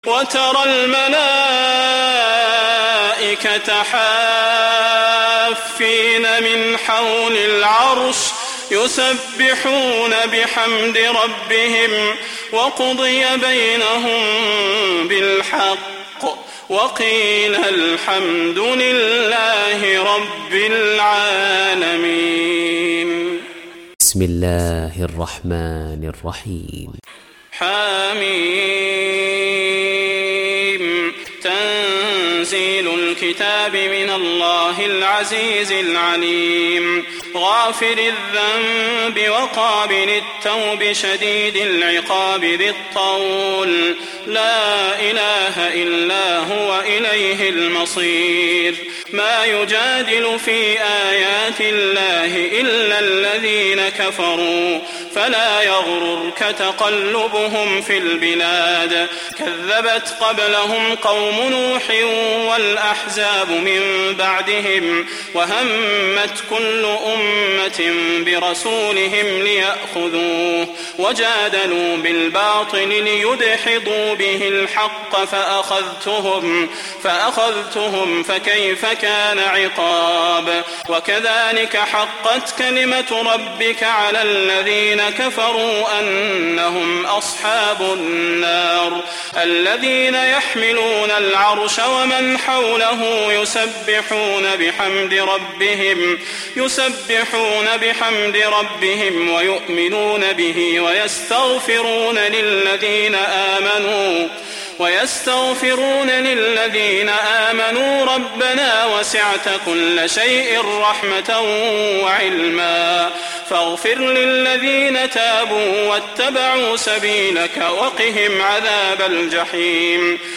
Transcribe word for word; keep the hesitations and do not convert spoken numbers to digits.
وترى الملائكة حافين من حول العرش يسبحون بحمد ربهم وقضي بينهم بالحق وقيل الحمد لله رب العالمين. بسم الله الرحمن الرحيم. حميم. تنزيل الكتاب من الله العزيز العليم غافر الذنب وقابل التوب شديد العقاب ذي الطول لا إله إلا هو إليه المصير. ما يجادل في آيات الله إلا الذين كفروا فلا يغررك تقلبهم في البلاد. كذبت قبلهم قوم نوح والأحزاب من بعدهم وهمت كل أمة برسولهم ليأخذوه وجادلوا بالباطل ليدحضوا به الحق فأخذتهم فأخذتهم فكيف كان عقاب. وكذلك حقت كلمة ربك على الذين كفروا أنهم أصحاب النار. الذين يحملون العرش ومن حوله يسبحون بحمد ربهم يسبحون بحمد ربهم ويؤمنون به ويستغفرون للذين آمنوا ويستغفرون للذين آمنوا ربنا وسعت كل شيء رحمة وعلما فاغفر للذين تابوا واتبعوا سبيلك وقهم عذاب الجحيم.